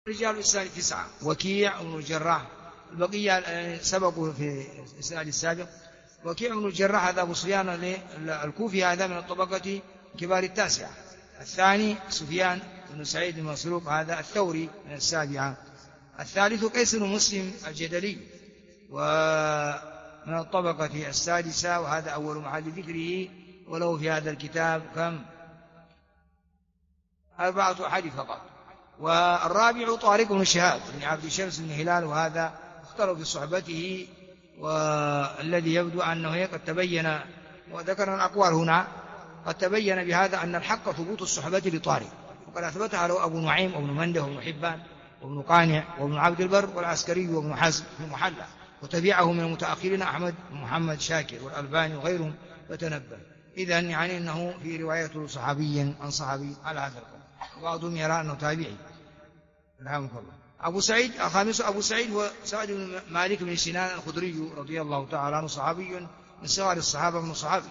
رجال الإسناد 9: وكيع بن الجراح. البقية سبقوا في الإسناد السابق. وكيع بن الجراح هذا أبو سفيان الكوفي، هذا من الطبقة كبار التاسعة. الثاني سفيان بن سعيد بن مسروق، هذا الثوري من السابعة. الثالث قيس بن مسلم الجدلي، ومن الطبقة السادسة، وهذا أول محل ذكره، وله في هذا الكتاب كم؟ 4 أحاديث فقط. والرابع طارق بن شهاب بن عبد شمس بن هلال، وهذا اختلوا في صحبته، والذي يبدو أنه قد تبين، وذكرنا الأقوال هنا، قد تبين بهذا أن الحق ثبوت الصحبة لطارق، وقد أثبتها له أبو نعيم وابن منده وابن حبان وابن قانع وابن عبد البر والعسكري وابن حزم في المحلى، وتبعه من المتأخرين أحمد بن محمد شاكر والألباني وغيرهم، فتنبه. إذن يعني أنه في رواية صحابي عن صحابي على هذا القول، وبعضهم يرى أنه تابعي. رحمه الله. أبو سعيد الخامس أبو سعيد هو سعد بن مالك بن سنان الخدري رضي الله تعالى عنه، صحابي من صغار الصحابة من صحابي.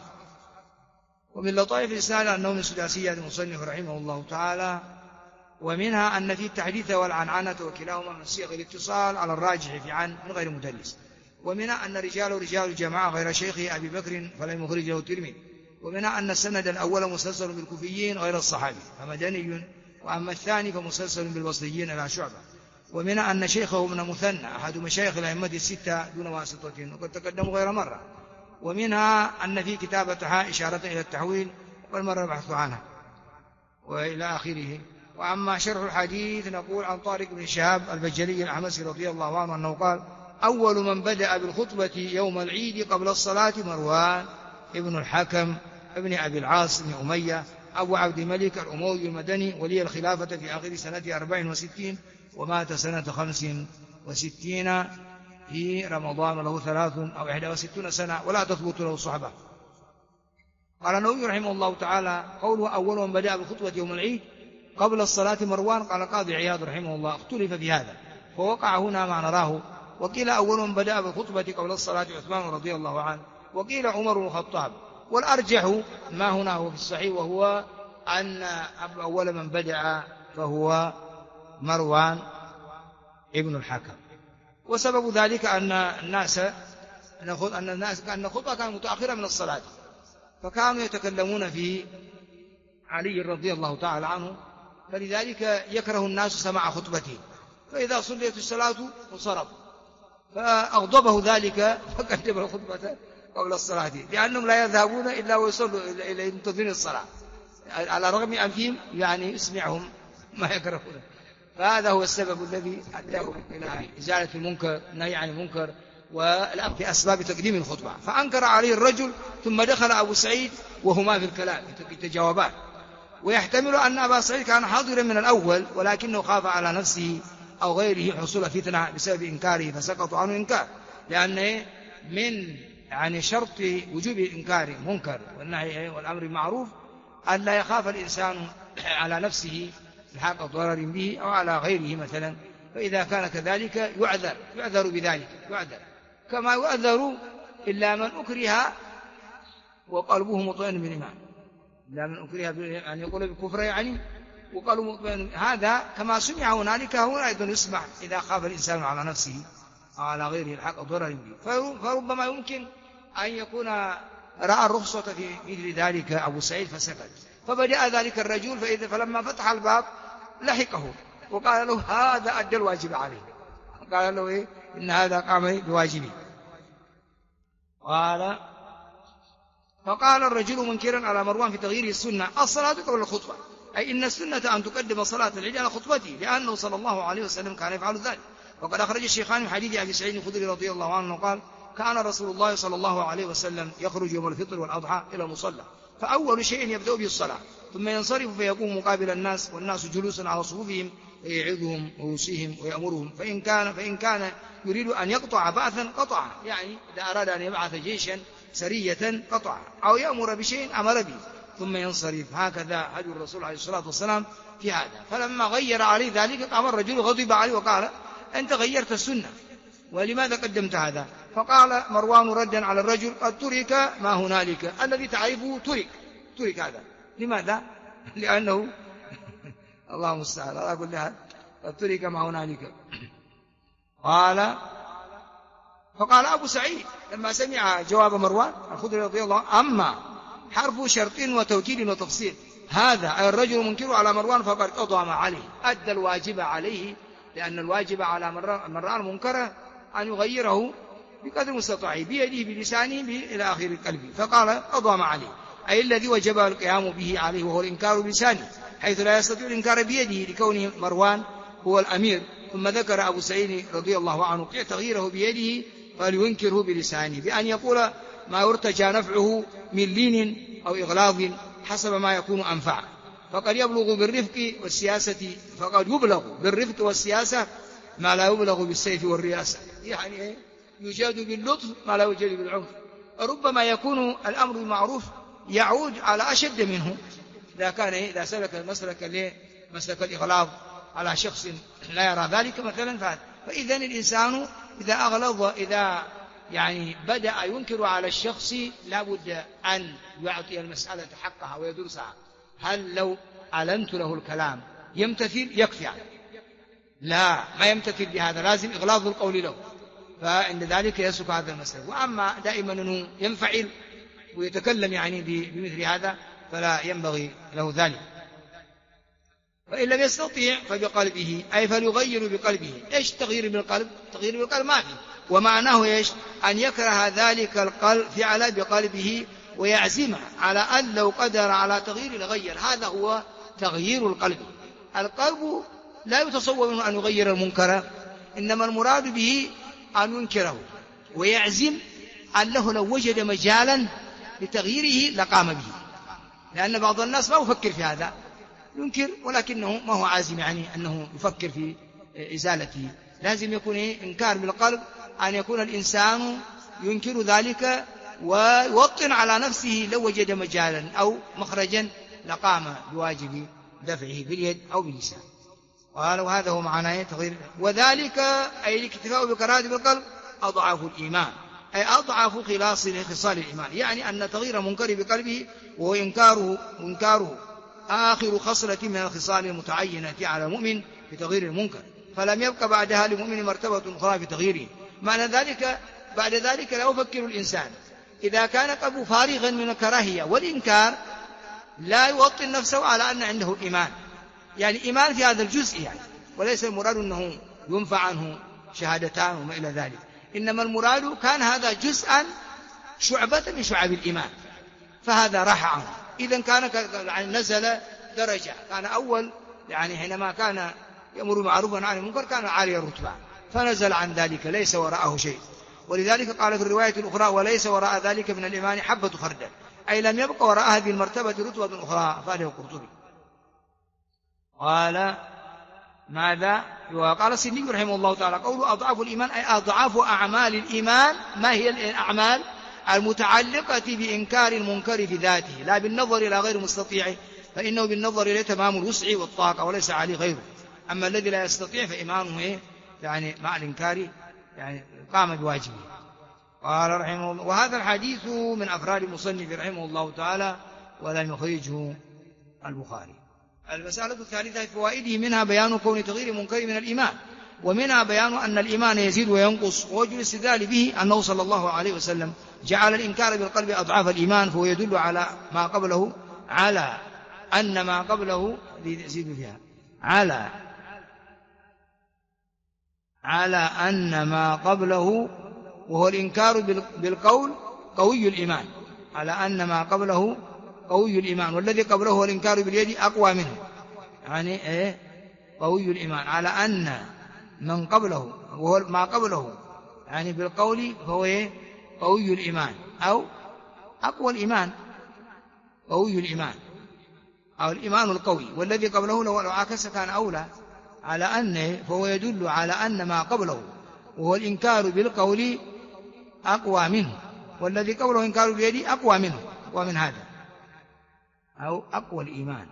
ومن لطائف الإسناد أنه من سداسية المصنف رحمه الله تعالى، ومنها أن في التحديث والعنعنة وكلاهما من صيغ الاتصال على الراجح في عن من غير مدلس. ومنها أن رجال الجماعة غير شيخه أبي بكر فلم يخرج له الترمذي. ومنها أن السند الأول مسلسل بالكوفيين غير الصحابي فمدني، وأما الثاني فمسلسل بالبصريين إلى شعبة. ومنها أن شيخه ابن مثنى أحد مشايخ الأئمة الستة دون واسطة، وقد تقدموا غير مرة. ومنها أن في كتابتها إشارة إلى التحويل، والمرة البحث عنها، وإلى آخره. وأما شرح الحديث نقول عن طارق بن شهاب البجلي الأحمسي رضي الله عنه أنه قال: أول من بدأ بالخطبة يوم العيد قبل الصلاة مروان ابن الحكم ابن أبي العاص بن أمية أبو عبد الملك الأموي المدني، ولي الخلافة في آخر سنة 64، ومات سنة 65 في رمضان، له 63 أو 61 سنة، ولا تثبت له صحبة. قال النووي رحمه الله تعالى: قوله أول من بدأ بالخطبة يوم العيد قبل الصلاة مروان، قال قاضي عياض رحمه الله: اختلف في هذا فوقع هنا ما نراه، وقيل أول من بدأ بالخطبة قبل الصلاة عثمان رضي الله عنه، وقيل عمر بن الخطاب. والأرجح ما هنا هو في الصحيح، وهو أن أول من بدأ فهو مروان ابن الحكم. وسبب ذلك أن الناس كأن الخطبة كانت متأخرة من الصلاة، فكانوا يتكلمون في علي رضي الله تعالى عنه، فلذلك يكره الناس سماع خطبته، فإذا صليت الصلاة انصرف، فأغضبه ذلك فقدم الخطبة قبل الصلاة، لأنهم لا يذهبون إلا ويصلوا إلى ينتظرون الصلاة، على الرغم أنفهم يعني يسمعهم ما يكرهون. فهذا هو السبب الذي أداه إلى إزالة المنكر، النهي عن المنكر، والأمر في أسباب تقديم الخطبة. فأنكر عليه الرجل، ثم دخل أبو سعيد وهما في الكلام يتجاوبان. ويحتمل أن أبا سعيد كان حاضرا من الأول، ولكنه خاف على نفسه أو غيره حصول فتنة بسبب إنكاره، فسقطوا عنه إنكار، لأن من يعني شرط وجوب إنكار منكر والنهي والأمر معروف أن لا يخاف الإنسان على نفسه الحق ضرر به أو على غيره مثلا. فإذا كان كذلك يعذر بذلك، كما يعذر إلا من أكره وقلبه مطمئن بالإيمان، إلا من أكره يعني يقول بالكفر يعني وقالوا مطمئن، هذا كما سمع هنالك هنا أيضا يسمع إذا خاف الإنسان على نفسه أو على غيره الحق ضرر به. فربما يمكن أن يكون رأى الرخصة في مثل ذلك أبو سعيد فسكت، فبدأ ذلك الرجل، فلما فتح الباب لحقه وقال له: هذا أدى الواجب عليه. قال له: إيه؟ إن هذا قام بواجبه. فقال الرجل منكرا على مروان في تغيير السنة: الصلاة قبل الخطبة، أي إن السنة أن تقدم صلاة العيد على خطبته، لأنه صلى الله عليه وسلم كان يفعل ذلك. وقد أخرج الشيخان من حديث أبي سعيد الخدري رضي الله عنه قال: كان رسول الله صلى الله عليه وسلم يخرج يوم الفطر والأضحى إلى المصلى، فأول شيء يبدأ به الصلاة، ثم ينصرف فيقوم مقابل الناس، والناس جلوس على صفوفهم، فيعظهم ويوصيهم ويأمرهم، فإن كان يريد أن يقطع بعثا قطع، يعني إذا أراد أن يبعث جيشا سرية قطع، أو يأمر بشيء أمر به، ثم ينصرف. هكذا هدي الرسول عليه الصلاة والسلام في هذا. فلما غير عليه ذلك قام الرجل غضب عليه وقال: أنت غيرت السنة، ولماذا قدمت هذا؟ فقال مروان ردا على الرجل: قد ترك ما هنالك، الذي تعرفه ترك هذا. لماذا؟ لأنه الله المستعان على كل حال، قد ترك ما هنالك. فقال أبو سعيد لما سمع جواب مروان الخدري رضي الله عنه: أما حرف شرط وتوكيد وتفصيل هذا أي الرجل منكر على مروان فقد أضام عليه، أدى الواجب عليه، لأن الواجب على من رأى المنكر أن يغيره بقدر مستطاعه بيده بلسانه إلى آخر القلب. فقال أضام عليه أي الذي وجب القيام به عليه، وهو الإنكار بلسانه، حيث لا يستطيع الإنكار بيده لكونه مروان هو الأمير. ثم ذكر أبو سعيد رضي الله عنه تغييره بيده فلينكره بلسانه بأن يقول ما يرتجى نفعه من لين أو إغلاظ حسب ما يكون أنفع. فقد يبلغ بالرفق والسياسة ما لا يبلغ بالسيف والرياسة، يعني يجاد باللطف ما لا يجاد بالعنف. ربما يكون الأمر بالمعروف يعود على أشد منه إذا سلك مسلك الإغلاظ على شخص لا يرى ذلك مثلا. فإذا الإنسان إذا أغلظ، إذا يعني بدأ ينكر على الشخص، لا بد أن يعطي المسألة حقها ويدرسها. هل لو أعلنت له الكلام يمتثل يكفي عنه؟ لا، ما يمتثل بهذا، لازم إغلاظ القول له، فعند ذلك يسلك هذا المسلك. وأما دائما أنه ينفعل ويتكلم يعني بمثل هذا فلا ينبغي له ذلك. فإن لم يستطيع فبقلبه، أي فليغير بقلبه. إيش تغيير بالقلب؟ تغيير بالقلب ما في، ومعناه إيش؟ أن يكره ذلك القلب فعل بقلبه ويعزم على أن لو قدر على تغيير لغير. هذا هو تغيير القلب. القلب لا يتصور منه أن يغير المنكر، إنما المراد به أن ينكره ويعزم أنه لو وجد مجالا لتغييره لقام به، لأن بعض الناس ما يفكر في هذا، ينكر ولكنه ما هو عازم يعني أنه يفكر في إزالته. لازم يكون إنكار بالقلب، أن يكون الإنسان ينكر ذلك ويوطن على نفسه لو وجد مجالا أو مخرجا لقام بواجب دفعه باليد أو باللسان. قال وهذا هو معنى تغيير. وذلك أي الاكتفاء بكراهة بالقلب أضعف الإيمان، أي أضعف خصال الإيمان، يعني أن تغيير المنكر بقلبه وهو إنكاره آخر خصلة من الخصال المتعينة على المؤمن في تغيير المنكر، فلم يبق بعدها للمؤمن مرتبة أخرى في تغييره. معنى ذلك بعد ذلك لا يفكر الإنسان إذا كان قلبه فارغا من الكراهية والإنكار، لا يوطن نفسه على أن عنده إيمان، يعني إيمان في هذا الجزء يعني، وليس المراد أنه ينفع عنه شهادتان وما إلى ذلك، إنما المراد كان هذا جزءا شعبة من شعب الإيمان، فهذا راح عنه. إذن كان نزل درجة، كان أول يعني حينما كان يأمر معروفا عن المنكر كان عالي الرتبة، فنزل عن ذلك ليس وراءه شيء. ولذلك قال في الرواية الأخرى وليس وراء ذلك من الإيمان حبة خردل، أي لم يبق وراء هذه المرتبة رتبة أخرى. فاله القرطبي قال ماذا؟ وقال السندي رحمه الله تعالى قوله أضعاف الإيمان أي أضعاف أعمال الإيمان. ما هي الأعمال؟ المتعلقة بإنكار المنكر في ذاته، لا بالنظر إلى غير مستطيع، فإنه بالنظر إليه تمام الوسع والطاقة وليس عليه غيره. أما الذي لا يستطيع فإيمانه يعني مع الإنكار يعني قام بواجبه. قال رحمه الله وهذا الحديث من أفراد المصنف رحمه الله تعالى ولم يخرجه البخاري. المسألة الثالثة في فوائده منها بيان كون تغيير المنكر من الإيمان، ومنها بيان أن الإيمان يزيد وينقص، ووجه الاستدلال به أنه صلى الله عليه وسلم جعل الإنكار بالقلب أضعاف الإيمان، فهو يدل على ما قبله، على أن ما قبله يزيد فيها، على أن ما قبله وهو الإنكار بالقول قوي الإيمان، على أن ما قبله قوي الإيمان، والذي قبله هو الإنكار باليد أقوى منه، يعني قوي الإيمان، على أن من قبله وهو ما قبله يعني بالقول فهو قوي الإيمان أو أقوى الإيمان، قوي الإيمان أو الإيمان القوي، والذي قبله لو عكس كان أولى، على أن فهو يدل على أن ما قبله وهو الإنكار بالقول أقوى منه، والذي قبله إنكار باليد أقوى منه ومن هذا أو أقوى الإيمان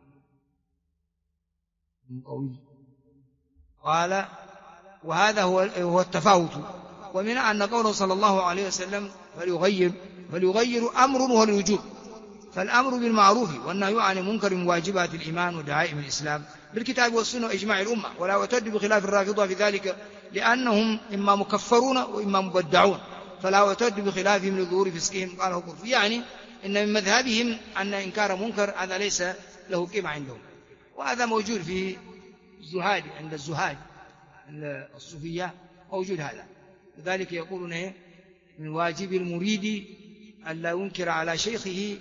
قوي. قال وهذا هو التفاوت. ومن أن قوله صلى الله عليه وسلم فليغير أمر وهو الوجوب، فالأمر بالمعروف والنهي عن المنكر من واجبات الإيمان ودعائم الإسلام، بالكتاب والسنة وإجماع الأمة، ولا يعتد بخلاف الرافضة في ذلك، لأنهم إما مكفرون وإما مبدعون، فلا يعتد بخلافهم لظهور فسقهم قاله كفر. يعني إن من مذهبهم أن إنكار منكر هذا ليس له قيمة عندهم، وهذا موجود في الزهاد، عند الزهاد الصوفية موجود هذا. لذلك يقولون من واجب المريد أن لا ينكر على شيخه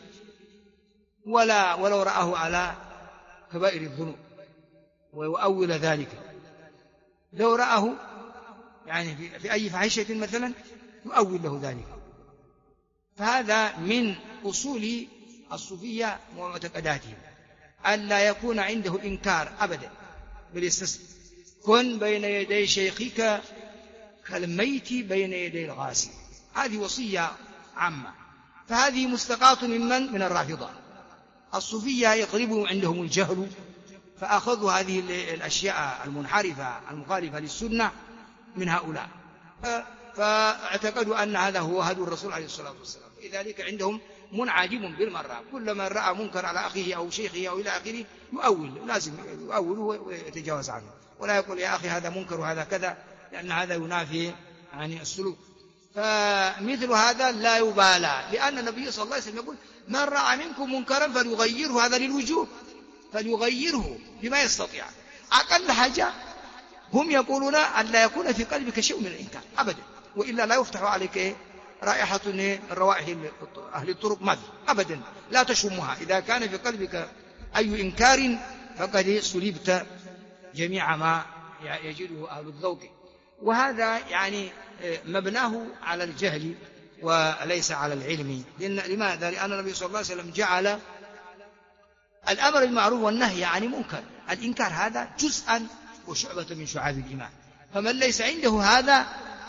ولو رآه على كبائر الذنوب، ويؤول ذلك. لو رآه يعني في أي فاحشة مثلا يؤول له ذلك. فهذا من أصول الصوفية ومعتقداتهم، أن لا يكون عنده إنكار أبدا، بل يستسلم. كن بين يدي شيخك كالميت بين يدي الغاسل. هذه وصية عامة. فهذه مستقاة من الرافضة. الصوفية يغلب عندهم الجهل، فأخذوا هذه الأشياء المنحرفة المخالفة للسنة من هؤلاء، فاعتقدوا أن هذا هو هدي الرسول عليه الصلاة والسلام. لذلك عندهم منعدم بالمرة، كلما رأى منكر على أخيه أو شيخه أو إلى آخره يؤول، لازم يؤول ويتجاوز عنه، ولا يقول يا أخي هذا منكر وهذا كذا، لأن هذا ينافي يعني السلوك. فمثل هذا لا يبالى، لأن النبي صلى الله عليه وسلم يقول من رأى منكم منكرا فليغيره، هذا للوجوب، فليغيره بما يستطيع. أقل حاجة هم يقولون أن لا يكون في قلبك شيء من الإنكار أبدا، وإلا لا يفتح عليك رائحة الروائح أهل الطرق ماذا أبدا، لا تشمها. إذا كان في قلبك أي إنكار فقد سلبت جميع ما يجده أهل الذوق. وهذا يعني مبناه على الجهل وليس على العلم. لماذا؟ لأن النبي صلى الله عليه وسلم جعل الأمر بالمعروف والنهي عن المنكر، الإنكار هذا جزءا وشعبة من شعاب الإيمان، فمن ليس عنده هذا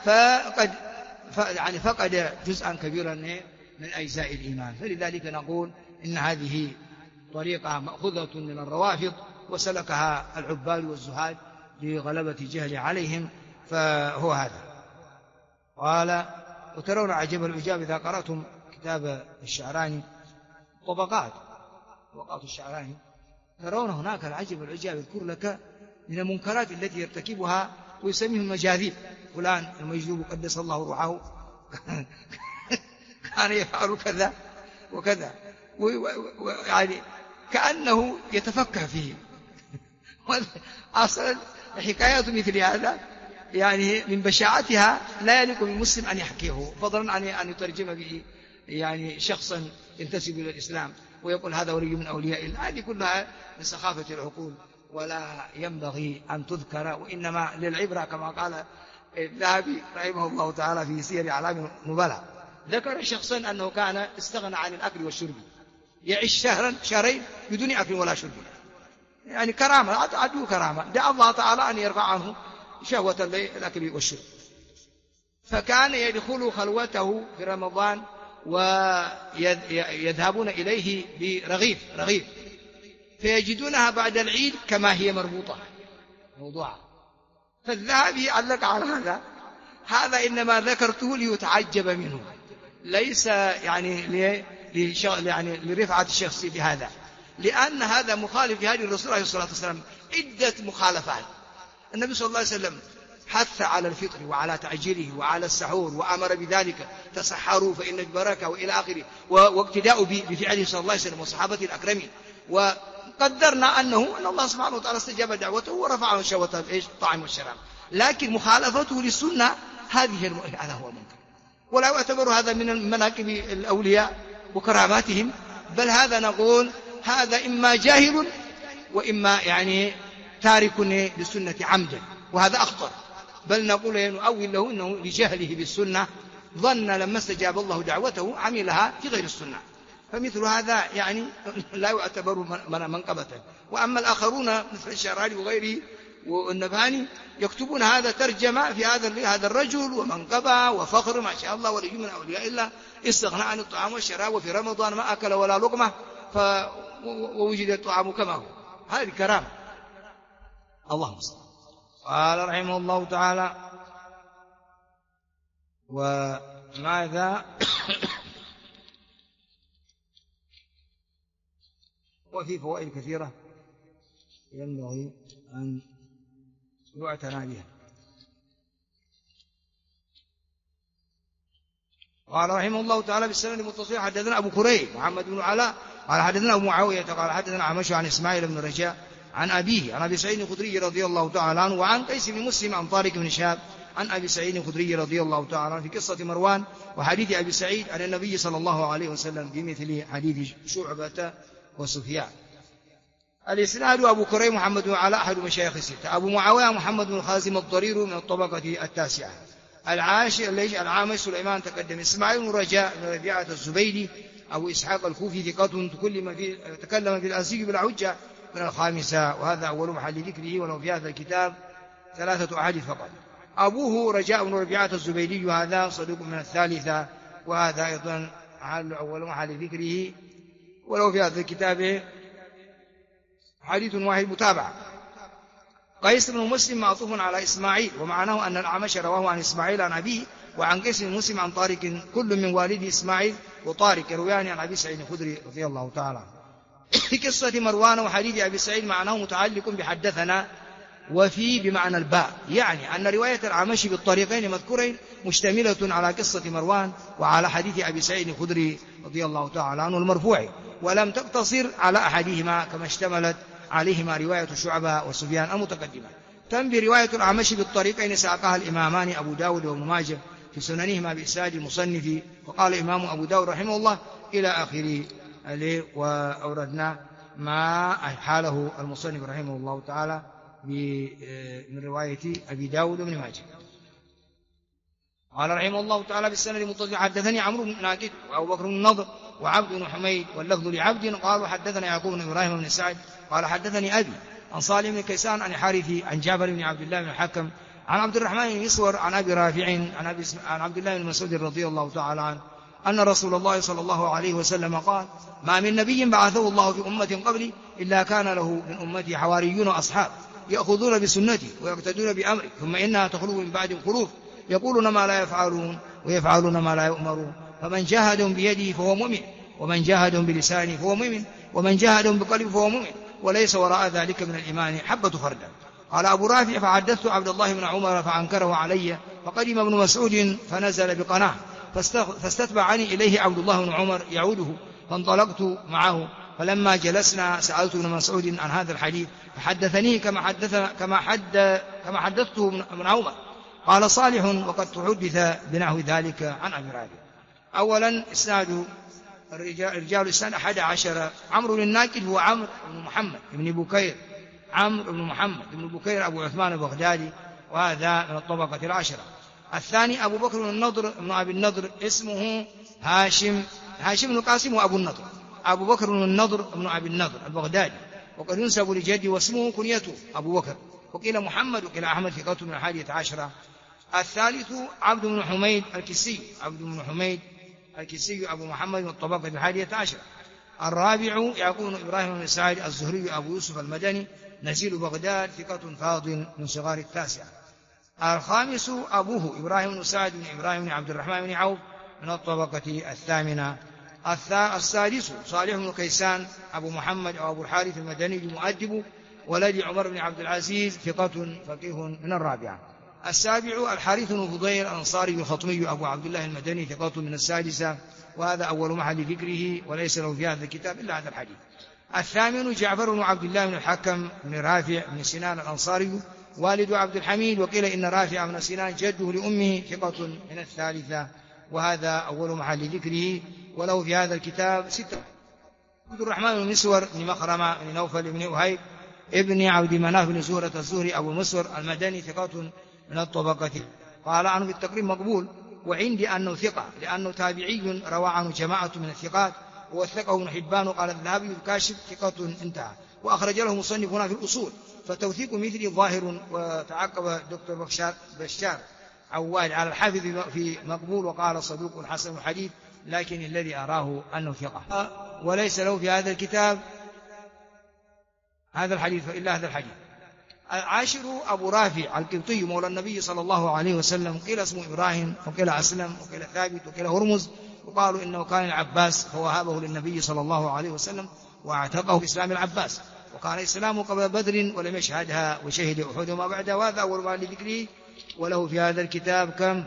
فقد جزءا كبيرا من أجزاء الإيمان. فلذلك نقول إن هذه طريقة مأخوذة من الروافض، وسلكها العباد والزهاد لغلبة الجهل عليهم، فهو هذا. قال وترون عجب العجاب إذا قرأتم كتاب الشعراني طبقات الشعراني، ترون هناك العجب العجاب يذكر لك من المنكرات التي يرتكبها ويسميهم مجاذيب. فلان المجذوب قدس الله روحه كان يفعل كذا وكذا، يعني كأنه يتفكه فيه. أصلا حكايات مثل هذا يعني من بشاعتها لا يليق بالمسلم أن يحكيه، فضلا عن أن يترجم به يعني شخصا ينتسب إلى الإسلام ويقول هذا ولي من أولياء الله. هذه كلها من سخافة العقول ولا ينبغي أن تذكر، وإنما للعبرة كما قال الذهبي رحمه الله تعالى في سير أعلام النبلاء. ذكر شخصا أنه كان استغنى عن الأكل والشرب، يعيش شهرين بدون أكل ولا شرب، يعني كرامة، عدو كرامة، دعا الله تعالى أن يرفع عنه شهوة الأكل والشرب. فكان يدخل خلوته في رمضان ويذهبون إليه برغيف فيجدونها بعد العيد كما هي مربوطة موضوعة. فالذهبي علق على هذا إنما ذكرته ليتعجب منه، ليس يعني لرفعة الشخص بهذا، لأن هذا مخالف لهدي الرسول عليه الصلاة والسلام. عدة مخالفات. النبي صلى الله عليه وسلم حث على الفطر وعلى تعجيله وعلى السحور وأمر بذلك، تسحروا فإن البركة وإلى آخره، واقتداء بفعله صلى الله عليه وسلم وصحابته الأكرمين. وقدرنا أن الله سبحانه وتعالى استجاب دعوته ورفع عنه شهوة الطعام والشراب، لكن مخالفته للسنة هذا هو المنكر، ولا يعتبر هذا من مناقب الأولياء وكراماتهم، بل هذا نقول هذا إما جاهل وإما يعني تارك للسنة عمدا، وهذا أخطر. بل نقول نؤول له أنه لجهله بالسنة ظن لما استجاب الله دعوته عملها في غير السنة، فمثل هذا يعني لا يعتبر منقبة. وأما الآخرون مثل الشعراني وغيره والنبهاني يكتبون هذا ترجمة في هذا الرجل ومنقبة وفخر ما شاء الله ولي من أولياء الله، استغنى عن الطعام والشراب وفي رمضان ما أكل ولا لقمة ووجد الطعام كما هو. هذه كرامة. اللهم صل. قال رحمه الله تعالى وماذا وفي فوائد كثيرة ينبغي أن يعتنى بها. قال رحمه الله تعالى بالسند المتصل حدثنا أبو كريب محمد بن علاء قال حدثنا أبو معاوية قال حدثنا عمش عن إسماعيل بن رجاء عن أبيه عن أبي سعيد الخدري رضي الله تعالى عنه وعن قيس بن مسلم عن طارق بن شهاب عن أبي سعيد الخدري رضي الله تعالى عنه في قصة مروان وحديث أبي سعيد عن النبي صلى الله عليه وسلم بمثل حديث شعبة وسفيان. الإسناد أبو كريم محمد بن علاء أحد مشايخ الستة. أبو معاوية محمد بن خازم الضرير من الطبقة التاسعة. العامش سليمان تقدم. إسماعيل بن رجاء بن ربيعة الزبيدي أبو إسحاق الكوفي ثقة تكلم في الأزيج بالحجة من الخامسة وهذا أول محل ذكره ولو في هذا الكتاب 3 أحاديث فقط. أبوه رجاء بن ربيعة الزبيدي هذا صدوق من الثالثة وهذا أيضا أول محل ذكره ولو في هذا الكتاب حديث واحد متابعة. قيس بن مسلم معطوف على إسماعيل ومعناه أن الأعمش رواه عن إسماعيل عن أبيه وعن قيس بن مسلم عن طارق كل من والد إسماعيل وطارق يرويان عن أبي سعيد الخدري رضي الله تعالى. في قصة مروان وحديث أبي سعيد معناه متعلق بحدثنا وفي بمعنى الباء يعني أن رواية الأعمش بالطريقين مذكورين مشتملة على قصة مروان وعلى حديث أبي سعيد الخدري رضي الله تعالى عنه المرفوع ولم تقتصر على أحدهما كما اشتملت عليهما رواية شعبة وسفيان المتقدمة. تنبي رواية الأعمش بالطريقين ساقها الإمامان أبو داود وابن ماجه في سننهما بإسناد المصنف وقال إمام أبو داود رحمه الله إلى آخره وأوردنا ما حاله المصنف رحمه الله تعالى من رواية أبي داود وابن ماجه. قال رحمه الله تعالى بالسند المتصل حدثني عمرو بن ناقد وأبو بكر بن النضر وعبد بن حميد واللفظ لعبد قالوا حدثنا يعقوب بن إبراهيم بن سعد قال حدثني أبي عن صالح بن كيسان عن حارث عن جابر بن عبد الله بن الحكم عن عبد الرحمن بن مسور عن أبي رافع عن عبد الله بن مسعود رضي الله تعالى عنه أن رسول الله صلى الله عليه وسلم قال ما من نبي بعثه الله في أمة قبلي إلا كان له من أمتي حواريون أصحاب يأخذون بسنتي ويقتدون بأمري ثم إنها تخلو من بعد خلوف يقولون ما لا يفعلون ويفعلون ما لا يؤمرون فمن جاهدهم بيده فهو مؤمن ومن جاهدهم بلسانه فهو مؤمن ومن جاهدهم بقلبه فهو مؤمن وليس وراء ذلك من الإيمان حبة خردل. قال أبو رافع فحدثت عبد الله بن عمر فأنكره علي فقدم ابن مسعود فنزل بقناع فاستتبعني إليه عبد الله بن عمر يعوده فانطلقت معه فلما جلسنا سألت ابن مسعود عن هذا الحديث فحدثني كما حدثته ابن عمر. قال صالح وقد تحدث بنحو ذلك عن أبي رافع. أولا إسناد رجال الإسناد 11. عمرو بن الناقد هو عمرو بن محمد بن بكير عمرو بن محمد بن بكير أبو عثمان البغدادي وهذا من الطبقة 10. الثاني أبو بكر بن النضر بن أبي النضر اسمه هاشم بن قاسم وأبو النضر أبو بكر بن النضر بن أبي النضر البغدادي وقد ينسب لجده واسمه كنيته أبو بكر وقيل محمد وقيل أحمد ثقة من 11. الثالث عبد بن حميد الكسي أبو محمد من الطبقة 11. الرابع يعقوب بن إبراهيم بن سعد الزهري أبو يوسف المدني نزيل بغداد ثقة فاضل من صغار التاسعة. الخامس أبوه إبراهيم بن سعد بن إبراهيم بن عبد الرحمن بن عوف من الطبقة 8. السادس صالح بن كيسان أبو محمد أو أبو الحارث المدني مؤدب ولد عمر بن عبد العزيز ثقة فقيه من 4. السابع الحارث بن فضيل الأنصاري الخطمي أبو عبد الله المدني ثقة من 6 وهذا أول محل ذكره وليس له في هذا الكتاب إلا هذا الحديث. الثامن جعفر بن عبد الله بن الحكم بن رافع بن سنان الأنصاري والد عبد الحميد وقيل إن رافع بن سنان جده لأمه ثقة من 3 وهذا أول محل ذكره وله في هذا الكتاب 6. عبد الرحمن بن مسور بن مخرمة بن نوفل بن أهيب ابن عبد مناف بن زهرة الزهري أبو مسور المدني ثقة من الطبقة. قال عنه بالتقريب مقبول وعندي أنه ثقة لأنه تابعي روى عنه جماعة من الثقات ووثقه ابن حبان وقال الذهبي الكاشف ثقة انتهى وأخرج له مصنف هنا في الأصول فتوثيق مثل ظاهر. وتعقب دكتور بشار عواد على الحافظ في مقبول وقال صدوق حسن الحديث لكن الذي أراه أنه ثقة وليس له في هذا الكتاب هذا الحديث إلا هذا الحديث. العاشر أبو رافع القبطي مولى النبي صلى الله عليه وسلم قيل اسمه إبراهيم وقيل أسلم وقيل ثابت وقيل هرمز وقالوا إنه كان العباس فوهبه للنبي صلى الله عليه وسلم واعتقه في إسلام العباس وكان إسلامه قبل بدر ولم يشهدها وشهد أحد وما بعدها، وهذا أول ما لذكره. وله في هذا الكتاب كم؟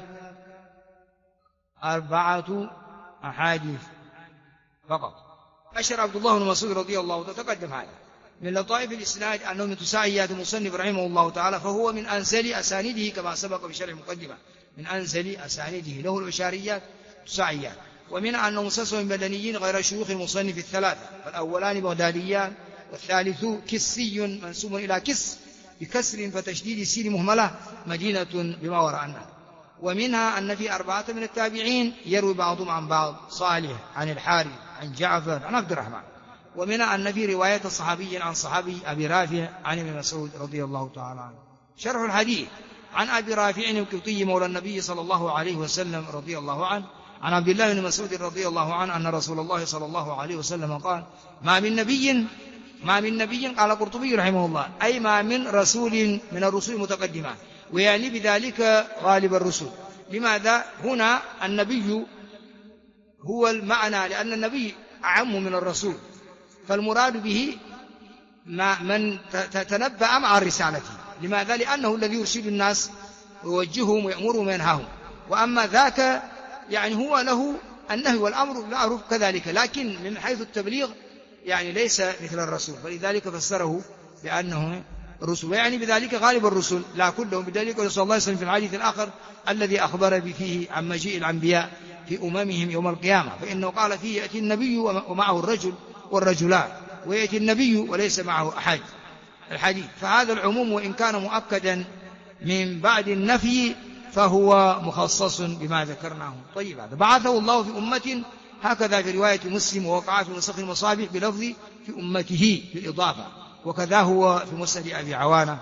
4 أحاديث فقط. أشهر عبد الله بن مسعود رضي الله عنه، تقدم هذا من لطائف الإسناد أنه من تساعيات المصنف رحمه الله تعالى، فهو من أنزل أسانيده كما سبق بشرح المقدمة، من أنزل أسانيده، له العشاريات تساعيات. ومن أنه مسلسل مدنيين غير شيوخ المصنف الثلاثة، فالأولان بغداديان، والثالث كسي منسوب إلى كس بكسر فتشديد السين مهملة مدينة بما وراء النهر. ومنها أن في 4 من التابعين يروي بعضهم عن بعض، صالح عن الحارث عن جعفر عن عبد الرحمن. ومنها أن في رواية صحابي عن صحابي أبي رافع عن ابن مسعود رضي الله تعالى عنه. شرح الحديث عن أبي رافع القبطي مولى النبي صلى الله عليه وسلم رضي الله عنه عن عبد الله بن مسعود رضي الله عنه أن رسول الله صلى الله عليه وسلم قال: ما من نبي قال القرطبي رحمه الله، أي ما من رسول من الرسل المتقدمة، ويعني بذلك غالب الرسل. لماذا؟ هنا النبي هو المعنى، لأن النبي أعم من الرسول، فالمراد به من تنبأ مع رسالته. لماذا؟ لأنه الذي يرشد الناس ويوجههم ويأمرهم وينهاهم. وأما ذاك يعني هو له النهي والأمر بالمعروف كذلك، لكن من حيث التبليغ يعني ليس مثل الرسول، فلذلك فسره بأنه الرسل، ويعني بذلك غالب الرسل لا كلهم. بذلك قال صلى الله عليه وسلم في الحديث الآخر الذي أخبر فيه عن مجيء الأنبياء في أممهم يوم القيامة، فإنه قال فيه: يأتي النبي ومعه الرجل والرجلان، ويأتي النبي وليس معه أحد، الحديث. فهذا العموم وإن كان مؤكدا من بعد النفي فهو مخصص بما ذكرناه. طيب، هذا بعثه الله في أمة، هكذا في رواية مسلم، ووقع في نسخ المصابيح بلفظ في أمته بالإضافة، وكذا هو في مسند أبي عوانة.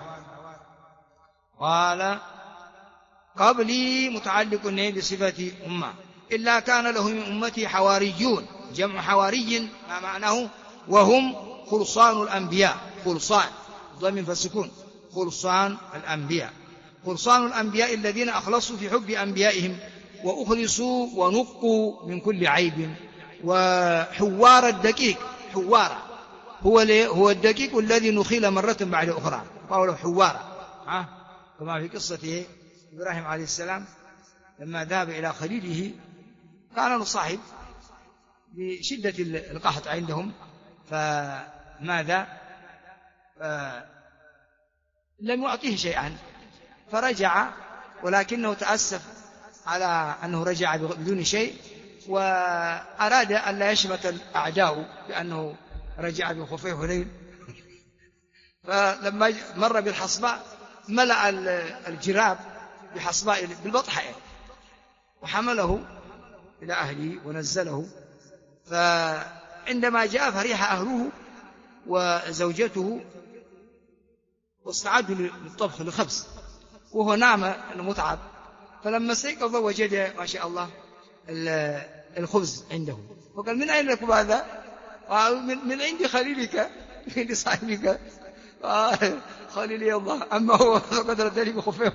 قال: قبلي متعلق بصفة أمة، إلا كان له من أمتي حواريون، جمع حواري ما معناه؟ وهم خلصان الأنبياء، خلصان ضمن فالسكون، خلصان الأنبياء، خلصان الأنبياء الذين أخلصوا في حب أنبيائهم وأخلصوا ونقوا من كل عيب. وحوار الدقيق، حوار هو الدقيق الذي نخيل مرة بعد أخرى، قالوا حوار، كما في قصة إبراهيم عليه السلام لما ذهب إلى خليله، كان صاحب بشدة القحط عندهم، فماذا؟ لم يعطيه شيئا، فرجع، ولكنه تأسف على أنه رجع بدون شيء، وأراد أن لا يشمت الأعداء بأنه رجع بخفيه حنين. فلما مر بالحصباء ملأ الجراب بحصباء بالبطحة، وحمله إلى أهله ونزله. فعندما جاء فرح أهله وزوجته واستعدوا للطبخ للخبز، وهو نام متعب، فلما استيقظ وجد ما شاء الله الخبز عنده، فقال: من أين لكم هذا؟ قال: من عند خليلك، من عند صاحبك. قال: خليلي الله، أما هو فقد ردني بخفيه.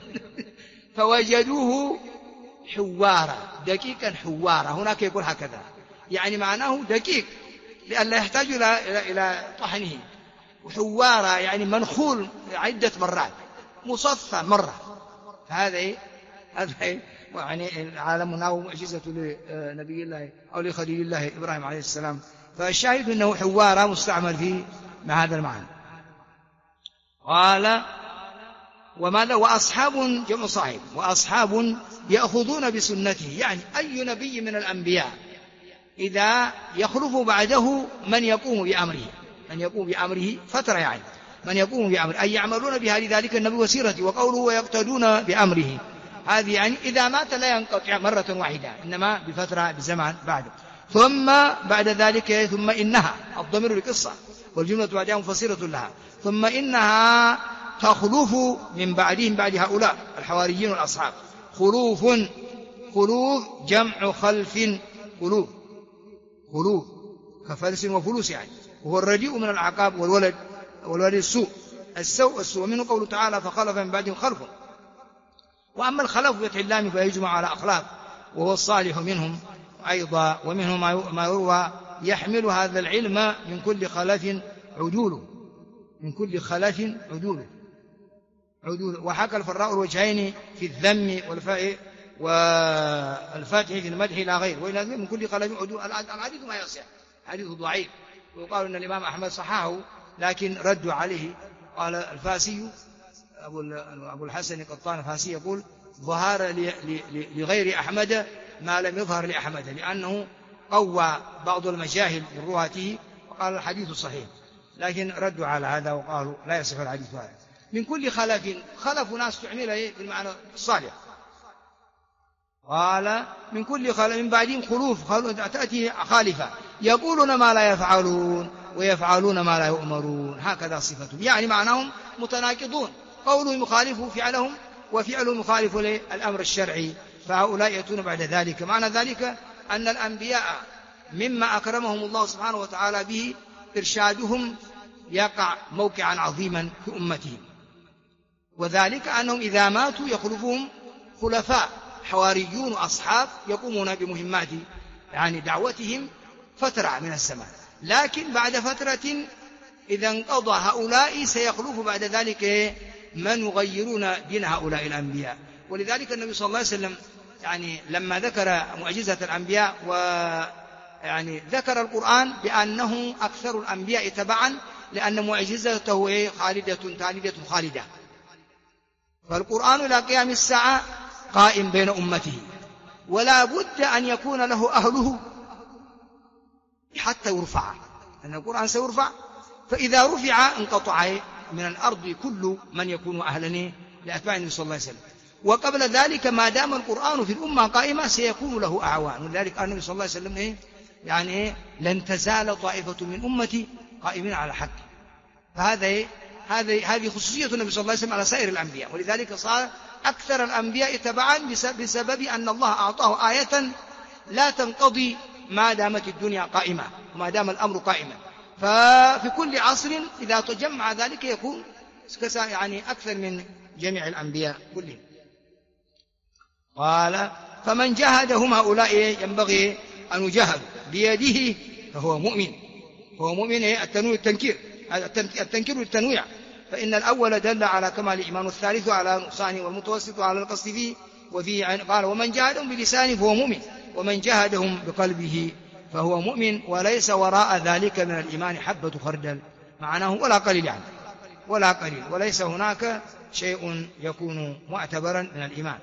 فوجدوه حوارا، دقيقا حوارا، هناك يقول هكذا، يعني معناه دقيق لأن لا يحتاج إلى طحنه، وحوارا يعني منخول عدة مرات، مصفى مرة. هذا يعني عالمنا ومعجزة لنبي الله أو لخليل الله إبراهيم عليه السلام. فالشاهد أنه حوارا مستعمل فيه مع هذا المعنى. قال: وماذا؟ وأصحاب، جمع صاحب، وأصحاب يأخذون بسنته، يعني أي نبي من الأنبياء إذا يخلف بعده من يقوم بأمره فترة، يعني من يقوم بأمره أي يعملون بها لذلك النبي وسيرته، وقوله ويقتدون بأمره، هذه يعني إذا مات لا ينقطع مرة واحدة، إنما بفترة بزمان بعده. ثم بعد ذلك ثم إنها، الضمير لقصة والجملة بعدها مفسرة لها، ثم إنها تخلف من بعدهم بعد هؤلاء الحواريين والأصحاب. خلوف جمع خلف، خلوف كفلس وفلوس يعني، وهو الرديء من العقاب والولد السوء، ومنه قوله تعالى: فخلف من بعدهم خلف. وأما الخلف بفتح اللام فيجمع على أخلاق، وهو الصالح منهم أيضا. ومنه ما يروى: يحمل هذا العلم من كل خلف عدوله، من كل خلف عدول. وحكى الفراء الوجهين في الذم والفتح في المدح إلى غير، وإلى من كل خلف عدول. الحديث ما يصح، حديث ضعيف، وقالوا أن الإمام أحمد صححه لكن ردوا عليه. قال الفاسي أبو الحسن القطان الفاسي يقول: ظهر لغير أحمد ما لم يظهر لأحمد، لأنه قوى بعض المجاهل من رواته وقال الحديث صحيح، لكن ردوا على هذا وقالوا لا يصح الحديث هذا. من كل خلف ناس تعمل بالمعنى الصالح. قال من كل خلف من بعدهم خلوف تأتي خالفة يقولون ما لا يفعلون ويفعلون ما لا يؤمرون، هكذا صفتهم، يعني معناهم متناقضون، قولهم يخالف فعلهم وفعلهم مخالف للأمر الشرعي، فهؤلاء يأتون بعد ذلك. معنى ذلك أن الأنبياء مما أكرمهم الله سبحانه وتعالى به إرشادهم يقع موقعا عظيما في أمتهم، وذلك أنهم إذا ماتوا يخلفهم خلفاء حواريون وأصحاب يقومون بمهمات يعني دعوتهم فترة من الزمان، لكن بعد فترة إذا انقضى هؤلاء سيخلف بعد ذلك من يغيرون دين هؤلاء الأنبياء. ولذلك النبي صلى الله عليه وسلم يعني لما ذكر معجزة الأنبياء ويعني ذكر القرآن بأنه أكثر الأنبياء تبعا، لأن معجزته خالدة، فالقرآن إلى قيام الساعة قائم بين أمته، ولا بد أن يكون له أهله حتى يرفع، أن القرآن سيرفع، فإذا رفع انقطع من الأرض كل من يكون أهلا لأتباع النبي صلى الله عليه وسلم. وقبل ذلك ما دام القرآن في الأمة قائمة سيكون له أعوان، ولذلك النبي صلى الله عليه وسلم يعني لن تزال طائفة من أمتي قائمين على حق. هذه خصوصية النبي صلى الله عليه وسلم على سائر الأنبياء، ولذلك صار أكثر الأنبياء تبعا بسبب أن الله أعطاه آية لا تنقضي ما دامت الدنيا قائمة وما دام الأمر قائما. ففي كل عصر إذا تجمع ذلك يكون يعني أكثر من جميع الأنبياء كلهم. قال: فمن جاهدهم هؤلاء ينبغي أن يجاهدوا بيده فهو مؤمن. هو مؤمن التنكير والتنويع، فإن الأول دل على كمال الإيمان، والثالث على نقصانه، والمتوسط على القصد فيه وفيه. قال: ومن جاهدهم بلسانه فهو مؤمن، ومن جاهدهم بقلبه فهو مؤمن، وليس وراء ذلك من الإيمان حبة خردل، معناه ولا قليل يعني ولا قليل، وليس هناك شيء يكون معتبرا من الإيمان.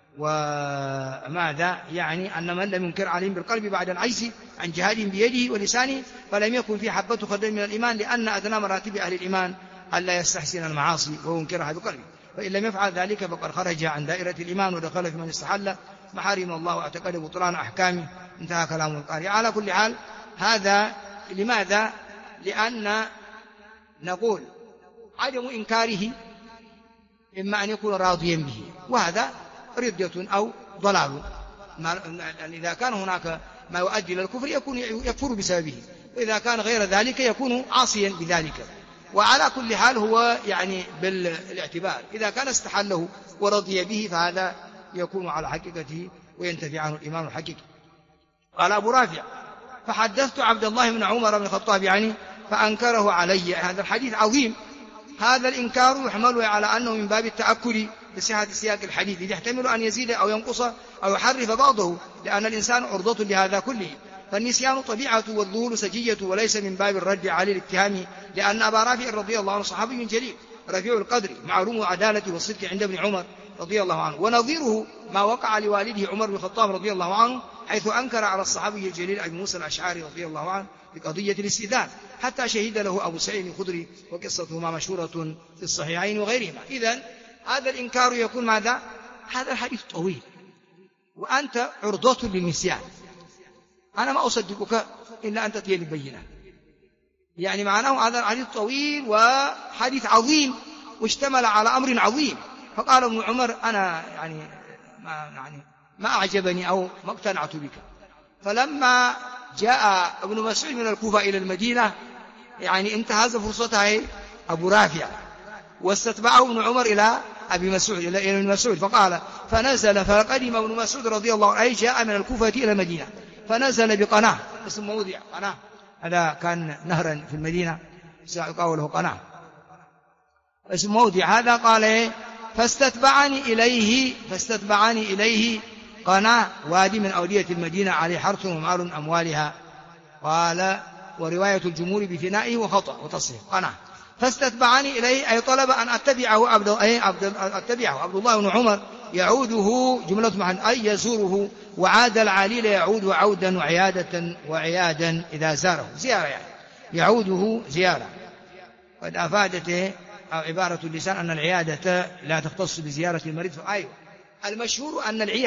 وماذا يعني أن من لم ينكر عليهم بالقلب بعد العجز عن جهادهم بيده ولسانه فلم يكن في حبة خردل من الإيمان، لأن أدنى مراتب أهل الإيمان ألا يستحسن المعاصي وينكرها بقلبه، فإن لم يفعل ذلك فقد خرج عن دائرة الإيمان ودخل في من استحل محارم الله واعتقد بطلان أحكامه. انتهى كلام القارئ. على كل حال هذا لماذا؟ لأن نقول عدم إنكاره إما أن يكون راضيا به، وهذا ردة أو ضلال، إذا كان هناك ما يؤدي إلى الكفر يكفر بسببه، وإذا كان غير ذلك يكون عاصيا بذلك. وعلى كل حال هو يعني بالاعتبار، إذا كان استحله ورضي به فهذا يكون على حقيقته وينتفي عنه الإيمان الحقيقي. قال أبو رافع: فحدثت عبد الله بن عمر بن الخطاب يعني فأنكره علي. هذا الحديث عظيم، هذا الإنكار يحمل على أنه من باب التأكد بصحة سياق الحديث، يحتمل أن يزيد أو ينقص أو يحرف بعضه، لأن الإنسان عرضة لهذا كله، فالنسيان طبيعته والذهول سجية، وليس من باب الرد على الاتهام، لأن أبا رافع رضي الله عنه صحابي جليل رفيع القدر معلوم العدالة والصدق عند ابن عمر رضي الله عنه، ونظيره ما وقع لوالده عمر بن الخطاب رضي الله عنه، حيث أنكر على الصحابي الجليل أبي موسى الأشعري رضي الله عنه بقضية الاستئذان حتى شهد له أبو سعيد الخدري، وقصتهما مشهورة في الصحيحين وغيرهما. إذن هذا الإنكار يكون ماذا؟ هذا الحديث طويل وأنت عرضة للنسيان، أنا ما أصدقك إلا أن تأتي بالبينة، يعني معناه هذا الحديث طويل وحديث عظيم واشتمل على أمر عظيم. فقال ابن عمر: أنا يعني ما أعجبني أو ما اقتنعت بك. فلما جاء ابن مسعود من الكوفة إلى المدينة يعني انتهز فرصتها أبو رافع، واستتبعه ابن عمر إلى أبي مسعود إلى ابن مسعود، فقال فنزل فقدم ابن مسعود رضي الله عنه، أي جاء من الكوفة إلى المدينة، فنزل بقناة، اسم موضع قناة، هذا كان نهرا في المدينة يقال له قناة، اسم موضع هذا قال إيه؟ فاستتبعني إليه قناة وادي من أودية المدينة عليه حرث ومال أموالها. قال ورواية الجمهور بثنائه وخطأ وتصحيح قناة. فاستتبعني إليه أي طلب أن أتبعه عبد الله بن عمر يعوده جملة محل أي يزوره، وعاد العليل يعود عودا وعيادا إذا زاره زيارة يعني يعوده زيارة. قد أفادته عبارة اللسان أن العيادة لا تختص بزيارة المريض. أيوة المشهور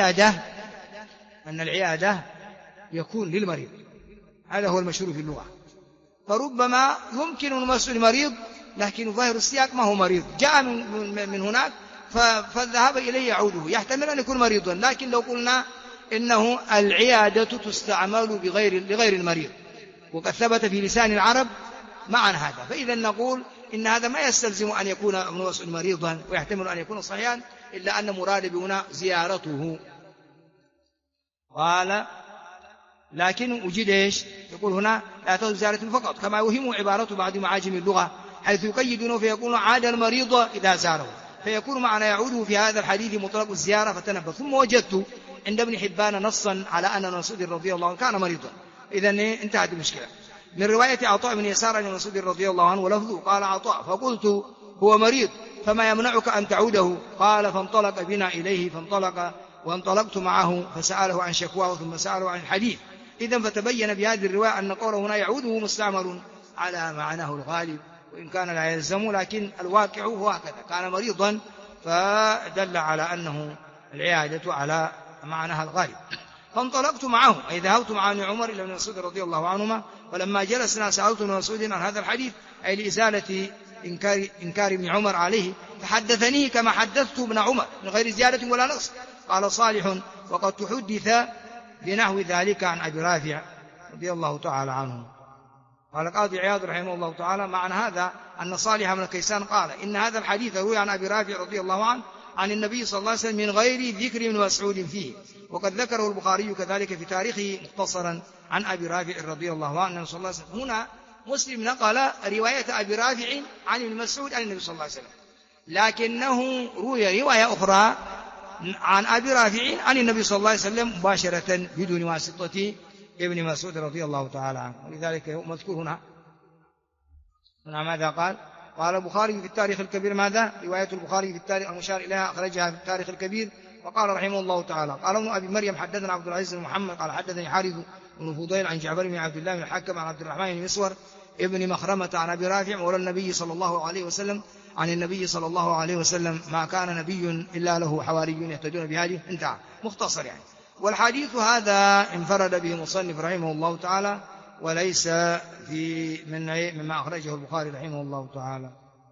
أن العيادة يكون للمريض، هذا هو المشهور في اللغة. فربما يمكن المس المريض لكن ظاهر السياق ما هو مريض، جاء من هناك فالذهاب إليه يعوده، يحتمل أن يكون مريضا. لكن لو قلنا إنه العيادة تستعمل لغير المريض وقد ثبت في لسان العرب معنى هذا، فإذا نقول إن هذا ما يستلزم أن يكون ابن مسعود مريضا، ويحتمل أن يكون صحيحا، إلا أن مراد هنا زيارته. قال لكن وجد إيش يقول هنا لا تجوز زيارته فقط، كما يوهم عبارة بعض معاجم اللغة حيث يقيدونه فيقول عاد المريض إذا زاره، فيكون معنى يعوده في هذا الحديث مطلق الزيارة. فتنبه. ثم وجدت عند ابن حبان نصا على أن مسعود رضي الله عنه كان مريضا، إذن انتهت المشكلة. من رواية عطاء بن يسار عن مسعود رضي الله عنه ولفظه قال عطاء فقلت هو مريض فما يمنعك أن تعوده؟ قال فانطلق بنا إليه وانطلقت معه فسأله عن شكواه ثم سأله عن الحديث. إذن فتبين بهذه الرواية أن قوله هنا يعوده مستعمل على معناه الغالب، وإن كان لا يلزم، لكن الواقع هو هكذا، كان مريضا فدل على أنه العيادة على معناها الغالب. فانطلقت معه أي ذهبت مع ابن عمر إلى ابن مسعود رضي الله عنهما، ولما جلسنا سألت ابن مسعود عن هذا الحديث أي لإزالة إنكار ابن عمر عليه، فحدثني كما حدثت ابن عمر من غير زيادة ولا نقص. قال صالح وقد تحدث بنحو ذلك عن أبي رافع رضي الله تعالى عنه. قال قاضي عياض رحمه الله تعالى معنى هذا أن صالح بن كيسان قال إن هذا الحديث روي عن أبي رافع رضي الله عنه عن النبي صلى الله عليه وسلم من غير ذكر ابن مسعود فيه، وقد ذكره البخاري كذلك في تاريخه مختصرا عن أبي رافع رضي الله عنه صلى الله عليه وسلم. هنا مسلم نقل رواية أبي رافع عن ابن مسعود عن النبي صلى الله عليه وسلم، لكنه روي رواية أخرى عن أبي رافع عن النبي صلى الله عليه وسلم مباشرة بدون واسطة ابن مسعود رضي الله تعالى عنه. ولذلك مذكور هنا ماذا قال؟ قال البخاري في التاريخ الكبير ماذا؟ رواية البخاري في التاريخ المشار إليها أخرجها في التاريخ الكبير. وقال رحمه الله تعالى قال ابن أبي مريم حدثنا عبد العزيز بن محمد قال حدثني حارث بن فضيل عن جعفر بن عبد الله بن الحكم عن عبد الرحمن بن مسور ابن مخرمة عن أبي رافع مولى النبي صلى الله عليه وسلم عن النبي صلى الله عليه وسلم ما كان نبي إلا له حواريون يهتدون بهذه. انتهى مختصر يعني. والحديث هذا انفرد به مصنف رحمه الله تعالى وليس مما أخرجه البخاري رحمه الله تعالى.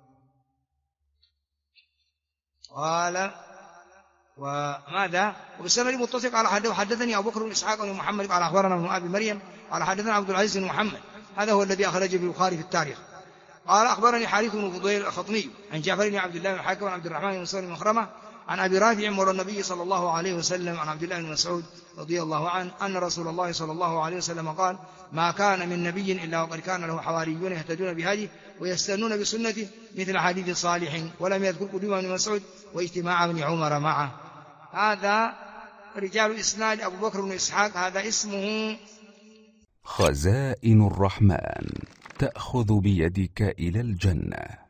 قال وماذا؟ وبالسند متصل قال حدثني أبو بكر بن إسحاق بن محمد قال أخبرنا ابن أبي مريم قال حدثنا عبد العزيز بن محمد، هذا هو الذي أخرجه البخاري في التاريخ. قال أخبرني حارث بن فضيل الخطمي عن جعفر بن عبد الله بن الحكم عن عبد الرحمن بن مسور بن مخرمة عن أبي رافع مولى النبي صلى الله عليه وسلم عن عبد الله بن مسعود رضي الله عنه أن رسول الله صلى الله عليه وسلم قال ما كان من نبي إلا وقد كان له حواريون يهتدون بهذه ويستنون بسنته مثل حديث صالح، ولم يذكر قدوم ابن مسعود واجتماع ابن عمر معه. هذا رجال إسناد أبو بكر بن إسحاق، هذا اسمه خزائن الرحمن تأخذ بيدك إلى الجنة.